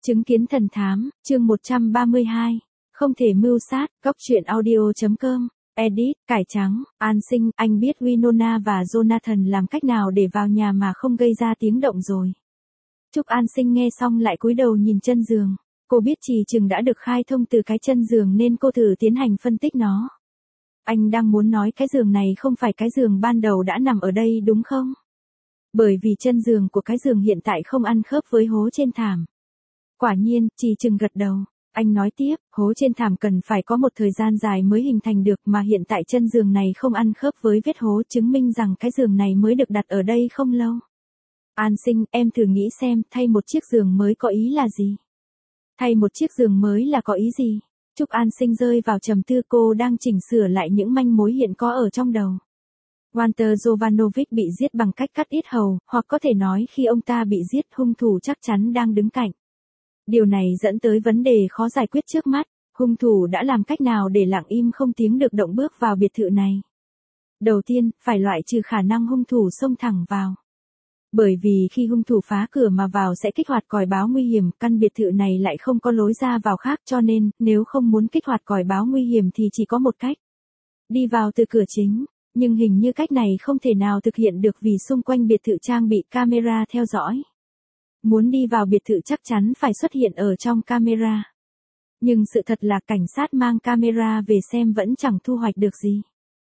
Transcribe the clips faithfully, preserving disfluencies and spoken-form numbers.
Chứng kiến thần thám, chương một trăm ba mươi hai. Không thể mưu sát, góc truyện audio.com. Edit, cải trắng, An Sinh, anh biết Winona và Jonathan làm cách nào để vào nhà mà không gây ra tiếng động rồi. Trúc An Sinh nghe xong lại cúi đầu nhìn chân giường. Cô biết Trì Trừng đã được khai thông từ cái chân giường nên cô thử tiến hành phân tích nó. Anh đang muốn nói cái giường này không phải cái giường ban đầu đã nằm ở đây đúng không? Bởi vì chân giường của cái giường hiện tại không ăn khớp với hố trên thảm. Quả nhiên, Trì Trừng gật đầu. Anh nói tiếp, hố trên thảm cần phải có một thời gian dài mới hình thành được mà hiện tại chân giường này không ăn khớp với vết hố, chứng minh rằng cái giường này mới được đặt ở đây không lâu. An Sinh, em thử nghĩ xem, thay một chiếc giường mới có ý là gì? Thay một chiếc giường mới là có ý gì? Trúc An Sinh rơi vào trầm tư, cô đang chỉnh sửa lại những manh mối hiện có ở trong đầu. Walter Jovanovic bị giết bằng cách cắt yết hầu, hoặc có thể nói khi ông ta bị giết, hung thủ chắc chắn đang đứng cạnh. Điều này dẫn tới vấn đề khó giải quyết trước mắt, hung thủ đã làm cách nào để lặng im không tiếng được động bước vào biệt thự này? Đầu tiên, phải loại trừ khả năng hung thủ xông thẳng vào. Bởi vì khi hung thủ phá cửa mà vào sẽ kích hoạt còi báo nguy hiểm, căn biệt thự này lại không có lối ra vào khác, cho nên, nếu không muốn kích hoạt còi báo nguy hiểm thì chỉ có một cách. Đi vào từ cửa chính, nhưng hình như cách này không thể nào thực hiện được vì xung quanh biệt thự trang bị camera theo dõi. Muốn đi vào biệt thự chắc chắn phải xuất hiện ở trong camera. Nhưng sự thật là cảnh sát mang camera về xem vẫn chẳng thu hoạch được gì.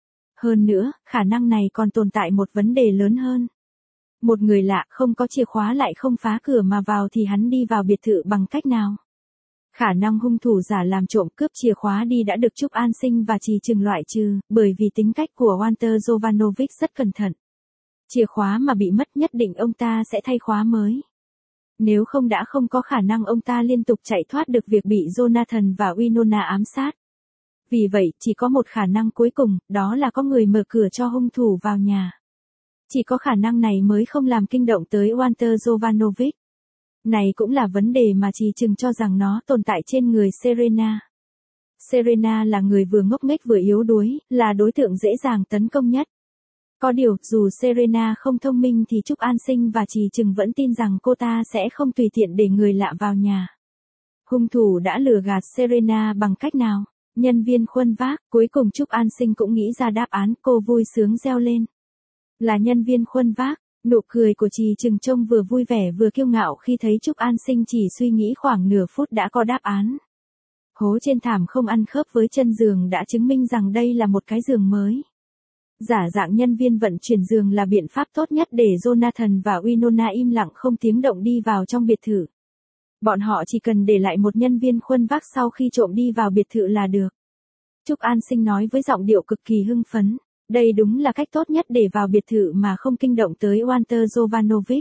Hơn nữa, khả năng này còn tồn tại một vấn đề lớn hơn. Một người lạ không có chìa khóa lại không phá cửa mà vào thì hắn đi vào biệt thự bằng cách nào? Khả năng hung thủ giả làm trộm cướp chìa khóa đi đã được Trúc An Sinh và Trì Trừng loại trừ, bởi vì tính cách của Walter Jovanovic rất cẩn thận. Chìa khóa mà bị mất nhất định ông ta sẽ thay khóa mới. Nếu không đã không có khả năng ông ta liên tục chạy thoát được việc bị Jonathan và Winona ám sát. Vì vậy, chỉ có một khả năng cuối cùng, đó là có người mở cửa cho hung thủ vào nhà. Chỉ có khả năng này mới không làm kinh động tới Walter Jovanovic. Này cũng là vấn đề mà Trì Trừng cho rằng nó tồn tại trên người Serena. Serena là người vừa ngốc nghếch vừa yếu đuối, là đối tượng dễ dàng tấn công nhất. Có điều, dù Serena không thông minh thì Trúc An Sinh và Trì Trừng vẫn tin rằng cô ta sẽ không tùy tiện để người lạ vào nhà. Hung thủ đã lừa gạt Serena bằng cách nào? Nhân viên khuân vác, cuối cùng Trúc An Sinh cũng nghĩ ra đáp án, cô vui sướng reo lên. Là nhân viên khuân vác, nụ cười của Trì Trừng trông vừa vui vẻ vừa kiêu ngạo khi thấy Trúc An Sinh chỉ suy nghĩ khoảng nửa phút đã có đáp án. Hố trên thảm không ăn khớp với chân giường đã chứng minh rằng đây là một cái giường mới. Giả dạng nhân viên vận chuyển giường là biện pháp tốt nhất để Jonathan và Winona im lặng không tiếng động đi vào trong biệt thự. Bọn họ chỉ cần để lại một nhân viên khuân vác sau khi trộm đi vào biệt thự là được. Trúc An Sinh nói với giọng điệu cực kỳ hưng phấn. Đây đúng là cách tốt nhất để vào biệt thự mà không kinh động tới Walter Jovanovic.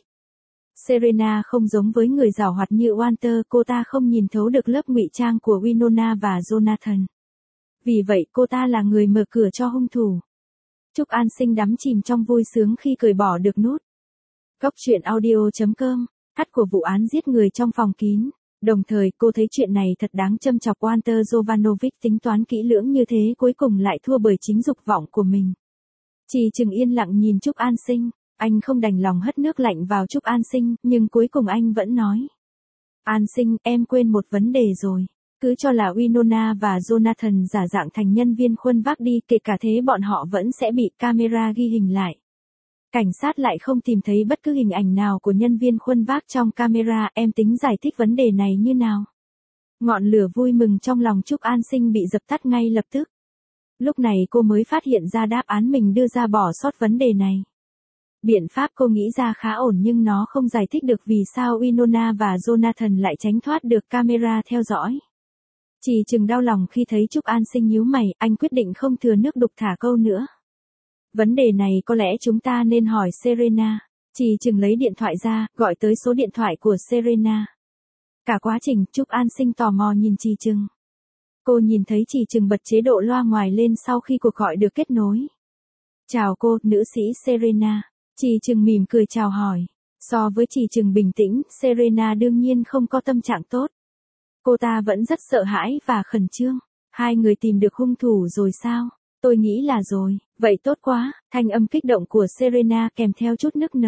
Serena không giống với người giàu hoạt như Walter, cô ta không nhìn thấu được lớp ngụy trang của Winona và Jonathan. Vì vậy cô ta là người mở cửa cho hung thủ. Trúc An Sinh đắm chìm trong vui sướng khi cởi bỏ được nút. Góc truyện audio.com, cắt của vụ án giết người trong phòng kín. Đồng thời cô thấy chuyện này thật đáng châm chọc, Walter Jovanovic tính toán kỹ lưỡng như thế cuối cùng lại thua bởi chính dục vọng của mình. Trì Trừng yên lặng nhìn Trúc An Sinh, anh không đành lòng hất nước lạnh vào Trúc An Sinh, nhưng cuối cùng anh vẫn nói. An Sinh, em quên một vấn đề rồi. Cứ cho là Winona và Jonathan giả dạng thành nhân viên khuân vác đi, kể cả thế bọn họ vẫn sẽ bị camera ghi hình lại. Cảnh sát lại không tìm thấy bất cứ hình ảnh nào của nhân viên khuân vác trong camera, em tính giải thích vấn đề này như nào? Ngọn lửa vui mừng trong lòng Trúc An Sinh bị dập tắt ngay lập tức. Lúc này cô mới phát hiện ra đáp án mình đưa ra bỏ sót vấn đề này. Biện pháp cô nghĩ ra khá ổn nhưng nó không giải thích được vì sao Winona và Jonathan lại tránh thoát được camera theo dõi. Trì Trừng đau lòng khi thấy Trúc An Sinh nhíu mày, anh quyết định không thừa nước đục thả câu nữa. Vấn đề này có lẽ chúng ta nên hỏi Serena. Trì Trừng lấy điện thoại ra, gọi tới số điện thoại của Serena. Cả quá trình, Trúc An Sinh tò mò nhìn Trì Trừng. Cô nhìn thấy Trì Trừng bật chế độ loa ngoài lên sau khi cuộc gọi được kết nối. Chào cô, nữ sĩ Serena. Trì Trừng mỉm cười chào hỏi. So với Trì Trừng bình tĩnh, Serena đương nhiên không có tâm trạng tốt. Cô ta vẫn rất sợ hãi và khẩn trương. Hai người tìm được hung thủ rồi sao? Tôi nghĩ là rồi, vậy tốt quá, thanh âm kích động của Serena kèm theo chút nức nở.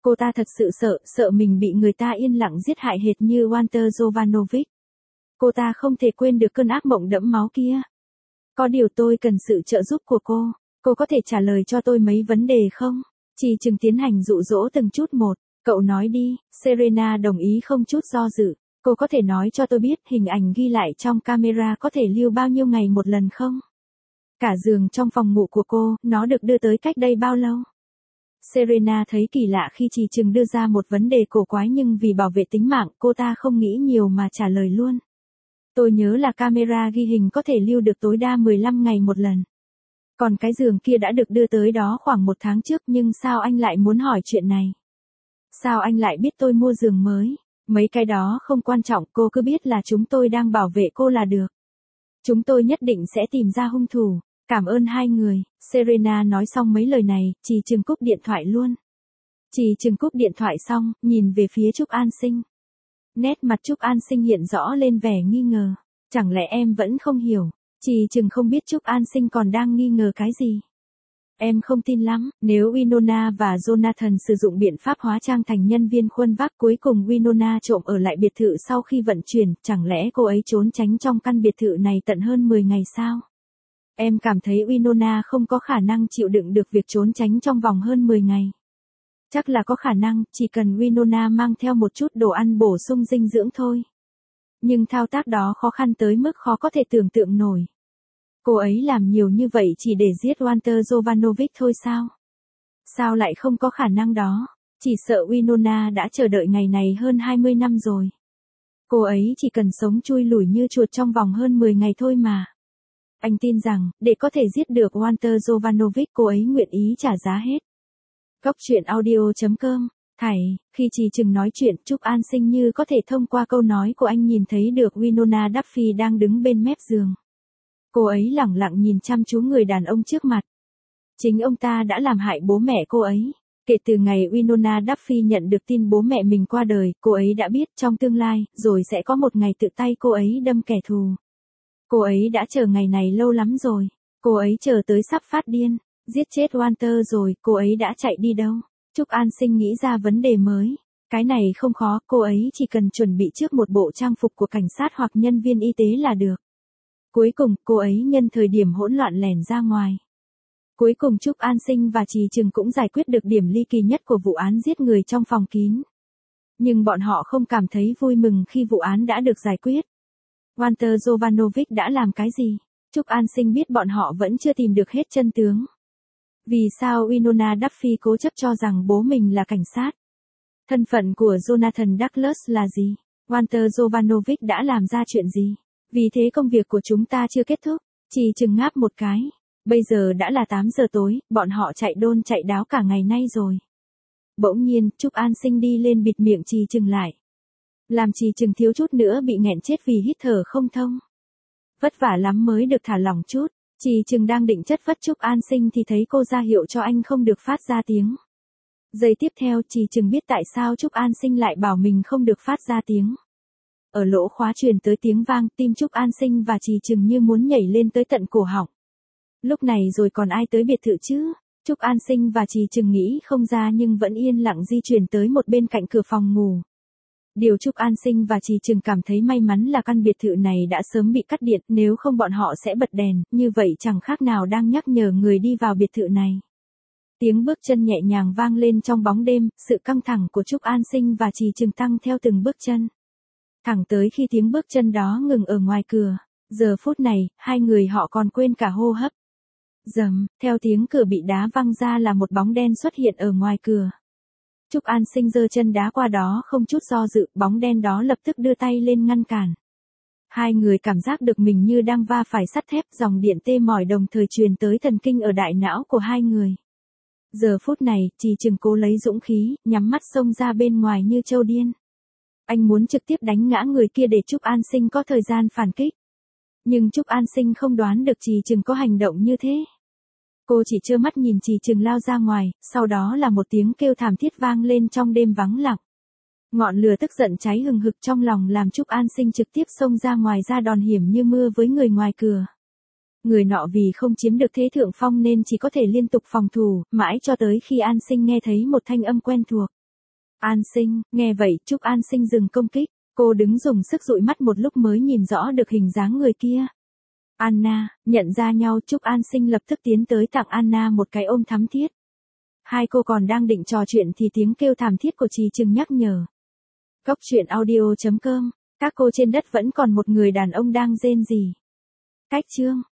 Cô ta thật sự sợ, sợ mình bị người ta yên lặng giết hại hệt như Walter Jovanovic. Cô ta không thể quên được cơn ác mộng đẫm máu kia. Có điều tôi cần sự trợ giúp của cô. Cô có thể trả lời cho tôi mấy vấn đề không? Chỉ chừng tiến hành dụ dỗ từng chút một. Cậu nói đi, Serena đồng ý không chút do dự. Cô có thể nói cho tôi biết hình ảnh ghi lại trong camera có thể lưu bao nhiêu ngày một lần không? Cả giường trong phòng ngủ của cô, nó được đưa tới cách đây bao lâu? Serena thấy kỳ lạ khi Chỉ Trừng đưa ra một vấn đề cổ quái nhưng vì bảo vệ tính mạng cô ta không nghĩ nhiều mà trả lời luôn. Tôi nhớ là camera ghi hình có thể lưu được tối đa mười lăm ngày một lần. Còn cái giường kia đã được đưa tới đó khoảng một tháng trước nhưng sao anh lại muốn hỏi chuyện này? Sao anh lại biết tôi mua giường mới? Mấy cái đó không quan trọng, cô cứ biết là chúng tôi đang bảo vệ cô là được. Chúng tôi nhất định sẽ tìm ra hung thủ. Cảm ơn hai người. Serena nói xong mấy lời này, Chỉ Trừng cúp điện thoại luôn. Chỉ Trừng cúp điện thoại xong, nhìn về phía Trúc An Sinh. Nét mặt Trúc An Sinh hiện rõ lên vẻ nghi ngờ. Chẳng lẽ em vẫn không hiểu? Chỉ Trừng không biết Trúc An Sinh còn đang nghi ngờ cái gì. Em không tin lắm, nếu Winona và Jonathan sử dụng biện pháp hóa trang thành nhân viên khuân vác cuối cùng Winona trộm ở lại biệt thự sau khi vận chuyển, chẳng lẽ cô ấy trốn tránh trong căn biệt thự này tận hơn mười ngày sao? Em cảm thấy Winona không có khả năng chịu đựng được việc trốn tránh trong vòng hơn mười ngày. Chắc là có khả năng, chỉ cần Winona mang theo một chút đồ ăn bổ sung dinh dưỡng thôi. Nhưng thao tác đó khó khăn tới mức khó có thể tưởng tượng nổi. Cô ấy làm nhiều như vậy chỉ để giết Walter Jovanovic thôi sao? Sao lại không có khả năng đó? Chỉ sợ Winona đã chờ đợi ngày này hơn hai mươi năm rồi. Cô ấy chỉ cần sống chui lủi như chuột trong vòng hơn mười ngày thôi mà. Anh tin rằng, để có thể giết được Walter Jovanovic cô ấy nguyện ý trả giá hết. Góc truyện audio chấm com. Thảy, khi Chỉ Trừng nói chuyện, Trúc An Sinh như có thể thông qua câu nói của anh nhìn thấy được Winona Duffy đang đứng bên mép giường. Cô ấy lẳng lặng nhìn chăm chú người đàn ông trước mặt. Chính ông ta đã làm hại bố mẹ cô ấy. Kể từ ngày Winona Duffy nhận được tin bố mẹ mình qua đời, cô ấy đã biết trong tương lai, rồi sẽ có một ngày tự tay cô ấy đâm kẻ thù. Cô ấy đã chờ ngày này lâu lắm rồi. Cô ấy chờ tới sắp phát điên. Giết chết Walter rồi, cô ấy đã chạy đi đâu? Trúc An Sinh nghĩ ra vấn đề mới. Cái này không khó, cô ấy chỉ cần chuẩn bị trước một bộ trang phục của cảnh sát hoặc nhân viên y tế là được. Cuối cùng, cô ấy nhân thời điểm hỗn loạn lẻn ra ngoài. Cuối cùng Trúc An Sinh và Chỉ Trừng cũng giải quyết được điểm ly kỳ nhất của vụ án giết người trong phòng kín. Nhưng bọn họ không cảm thấy vui mừng khi vụ án đã được giải quyết. Walter Jovanovic đã làm cái gì? Trúc An Sinh biết bọn họ vẫn chưa tìm được hết chân tướng. Vì sao Winona Duffy cố chấp cho rằng bố mình là cảnh sát? Thân phận của Jonathan Douglas là gì? Walter Jovanovic đã làm ra chuyện gì? Vì thế công việc của chúng ta chưa kết thúc. Chỉ Trừng ngáp một cái. Bây giờ đã là tám giờ tối, bọn họ chạy đôn chạy đáo cả ngày nay rồi. Bỗng nhiên, Trúc An Sinh đi lên bịt miệng Chỉ Trừng lại. Làm Chỉ Trừng thiếu chút nữa bị nghẹn chết vì hít thở không thông. Vất vả lắm mới được thả lỏng chút. Chỉ Trừng đang định chất vấn Trúc An Sinh thì thấy cô ra hiệu cho anh không được phát ra tiếng. Giây tiếp theo Chỉ Trừng biết tại sao Trúc An Sinh lại bảo mình không được phát ra tiếng. Ở lỗ khóa truyền tới tiếng vang, tim Trúc An Sinh và Chỉ Trừng như muốn nhảy lên tới tận cổ họng. Lúc này rồi còn ai tới biệt thự chứ? Trúc An Sinh và Chỉ Trừng nghĩ không ra nhưng vẫn yên lặng di chuyển tới một bên cạnh cửa phòng ngủ. Điều Trúc An Sinh và Chỉ Trừng cảm thấy may mắn là căn biệt thự này đã sớm bị cắt điện, nếu không bọn họ sẽ bật đèn, như vậy chẳng khác nào đang nhắc nhở người đi vào biệt thự này. Tiếng bước chân nhẹ nhàng vang lên trong bóng đêm, sự căng thẳng của Trúc An Sinh và Chỉ Trừng tăng theo từng bước chân. Thẳng tới khi tiếng bước chân đó ngừng ở ngoài cửa. Giờ phút này, hai người họ còn quên cả hô hấp. Rầm, theo tiếng cửa bị đá văng ra là một bóng đen xuất hiện ở ngoài cửa. Trúc An Sinh giơ chân đá qua đó không chút do dự, bóng đen đó lập tức đưa tay lên ngăn cản. Hai người cảm giác được mình như đang va phải sắt thép, dòng điện tê mỏi đồng thời truyền tới thần kinh ở đại não của hai người. Giờ phút này, Chỉ Trừng cố lấy dũng khí, nhắm mắt xông ra bên ngoài như trâu điên. Anh muốn trực tiếp đánh ngã người kia để Trúc An Sinh có thời gian phản kích. Nhưng Trúc An Sinh không đoán được Chỉ Trừng có hành động như thế. Cô chỉ trơ mắt nhìn Chỉ Trừng lao ra ngoài, sau đó là một tiếng kêu thảm thiết vang lên trong đêm vắng lặng. Ngọn lửa tức giận cháy hừng hực trong lòng làm Trúc An Sinh trực tiếp xông ra ngoài ra đòn hiểm như mưa với người ngoài cửa. Người nọ vì không chiếm được thế thượng phong nên chỉ có thể liên tục phòng thủ, mãi cho tới khi An Sinh nghe thấy một thanh âm quen thuộc. An Sinh, nghe vậy Trúc An Sinh dừng công kích. Cô đứng dùng sức dụi mắt một lúc mới nhìn rõ được hình dáng người kia. Anna, nhận ra nhau Trúc An Sinh lập tức tiến tới tặng Anna một cái ôm thắm thiết. Hai cô còn đang định trò chuyện thì tiếng kêu thảm thiết của Trì Trừng nhắc nhở. Cốc truyện audio chấm com, các cô trên đất vẫn còn một người đàn ông đang rên rỉ. Cách chương